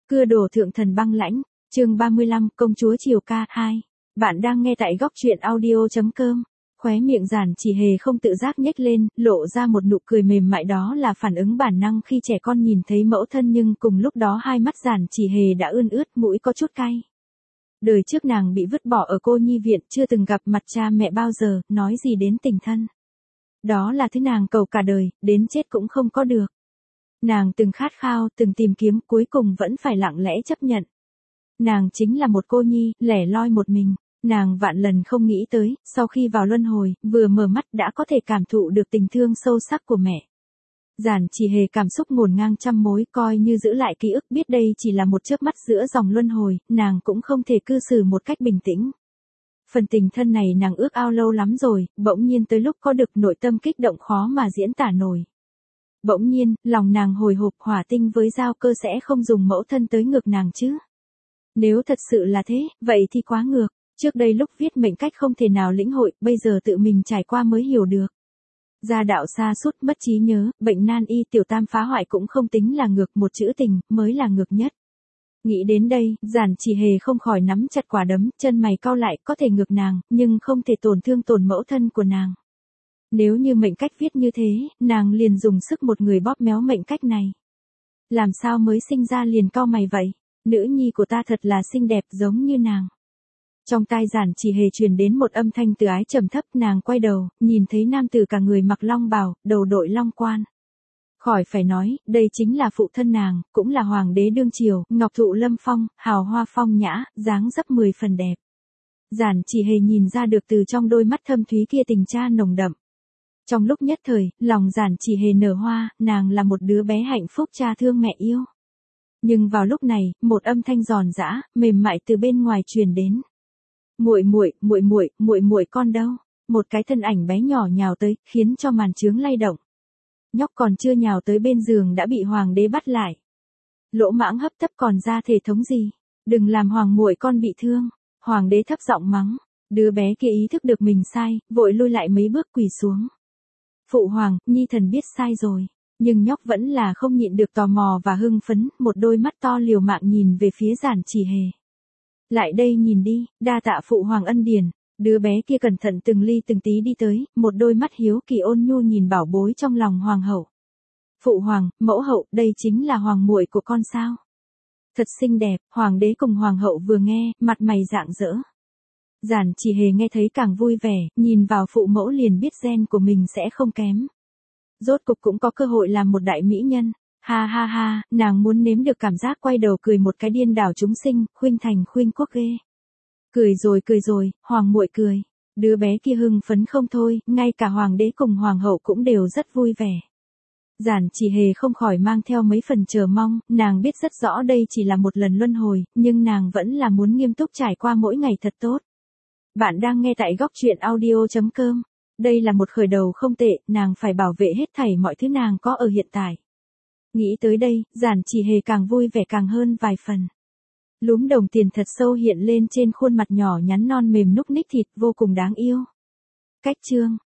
Cưa đổ thượng thần băng lãnh, chương 35, công chúa Triều ca 2. Bạn đang nghe tại góc truyện audio.com. Khóe miệng Giản Chỉ Hề không tự giác nhếch lên, lộ ra một nụ cười mềm mại, đó là phản ứng bản năng khi trẻ con nhìn thấy mẫu thân, nhưng cùng lúc đó hai mắt Giản Chỉ Hề đã ươn ướt, mũi có chút cay. Đời trước nàng bị vứt bỏ ở cô nhi viện, chưa từng gặp mặt cha mẹ bao giờ, nói gì đến tình thân. Đó là thứ nàng cầu cả đời, đến chết cũng không có được. Nàng từng khát khao, từng tìm kiếm, cuối cùng vẫn phải lặng lẽ chấp nhận. Nàng chính là một cô nhi, lẻ loi một mình. Nàng vạn lần không nghĩ tới, sau khi vào luân hồi, vừa mở mắt đã có thể cảm thụ được tình thương sâu sắc của mẹ. Giản Chỉ Hề cảm xúc ngổn ngang trăm mối, coi như giữ lại ký ức, biết đây chỉ là một chớp mắt giữa dòng luân hồi, nàng cũng không thể cư xử một cách bình tĩnh. Phần tình thân này nàng ước ao lâu lắm rồi, bỗng nhiên tới lúc có được, nội tâm kích động khó mà diễn tả nổi. Bỗng nhiên, lòng nàng hồi hộp, hỏa tinh với dao cơ sẽ không dùng mẫu thân tới ngược nàng chứ. Nếu thật sự là thế, vậy thì quá ngược. Trước đây lúc viết mệnh cách không thể nào lĩnh hội, bây giờ tự mình trải qua mới hiểu được. Gia đạo sa sút, mất trí nhớ, bệnh nan y, tiểu tam phá hoại cũng không tính là ngược, một chữ tình mới là ngược nhất. Nghĩ đến đây, Giản Chỉ Hề không khỏi nắm chặt quả đấm, chân mày cau lại, có thể ngược nàng, nhưng không thể tổn thương tổn mẫu thân của nàng. Nếu như mệnh cách viết như thế, nàng liền dùng sức một người bóp méo mệnh cách này. Làm sao mới sinh ra liền cau mày vậy? Nữ nhi của ta thật là xinh đẹp giống như nàng. Trong tai Giản Chỉ Hề truyền đến một âm thanh từ ái trầm thấp, nàng quay đầu, nhìn thấy nam tử cả người mặc long bào, đầu đội long quan. Khỏi phải nói, đây chính là phụ thân nàng, cũng là hoàng đế đương triều, ngọc thụ lâm phong, hào hoa phong nhã, dáng dấp 10 phần đẹp. Giản Chỉ Hề nhìn ra được từ trong đôi mắt thâm thúy kia tình cha nồng đậm. Trong lúc nhất thời, lòng Giản Chỉ Hề nở hoa, nàng là một đứa bé hạnh phúc cha thương mẹ yêu. Nhưng vào lúc này, một âm thanh giòn giã, mềm mại từ bên ngoài truyền đến. Muội con đâu? Một cái thân ảnh bé nhỏ nhào tới, khiến cho màn chướng lay động. Nhóc còn chưa nhào tới bên giường đã bị hoàng đế bắt lại. Lỗ mãng hấp tấp, còn ra thể thống gì? Đừng làm hoàng muội con bị thương. Hoàng đế thấp giọng mắng. Đứa bé kia ý thức được mình sai, vội lui lại mấy bước, quỳ xuống. Phụ hoàng, nhi thần biết sai rồi. Nhưng nhóc vẫn là không nhịn được tò mò và hưng phấn, một đôi mắt to liều mạng nhìn về phía Giản Chỉ Hề. Lại đây nhìn đi, đa tạ phụ hoàng ân điển. Đứa bé kia cẩn thận từng ly từng tí đi tới, một đôi mắt hiếu kỳ ôn nhu nhìn bảo bối trong lòng hoàng hậu. Phụ hoàng, mẫu hậu, đây chính là hoàng muội của con sao? Thật xinh đẹp. Hoàng đế cùng hoàng hậu vừa nghe, mặt mày rạng rỡ. Giản Chỉ Hề nghe thấy càng vui vẻ, nhìn vào phụ mẫu liền biết gen của mình sẽ không kém. Rốt cục cũng có cơ hội làm một đại mỹ nhân. Ha ha ha, nàng muốn nếm được cảm giác quay đầu cười một cái điên đảo chúng sinh, khuynh thành khuynh quốc ghê. Cười rồi, hoàng muội cười. Đứa bé kia hưng phấn không thôi, ngay cả hoàng đế cùng hoàng hậu cũng đều rất vui vẻ. Giản Chỉ Hề không khỏi mang theo mấy phần chờ mong, nàng biết rất rõ đây chỉ là một lần luân hồi, nhưng nàng vẫn là muốn nghiêm túc trải qua mỗi ngày thật tốt. Bạn đang nghe tại góc truyện audio.com. Đây là một khởi đầu không tệ, nàng phải bảo vệ hết thảy mọi thứ nàng có ở hiện tại. Nghĩ tới đây, Giản Chỉ Hề càng vui vẻ càng hơn vài phần. Lúm đồng tiền thật sâu hiện lên trên khuôn mặt nhỏ nhắn non mềm núc ních thịt, vô cùng đáng yêu. Cách chương.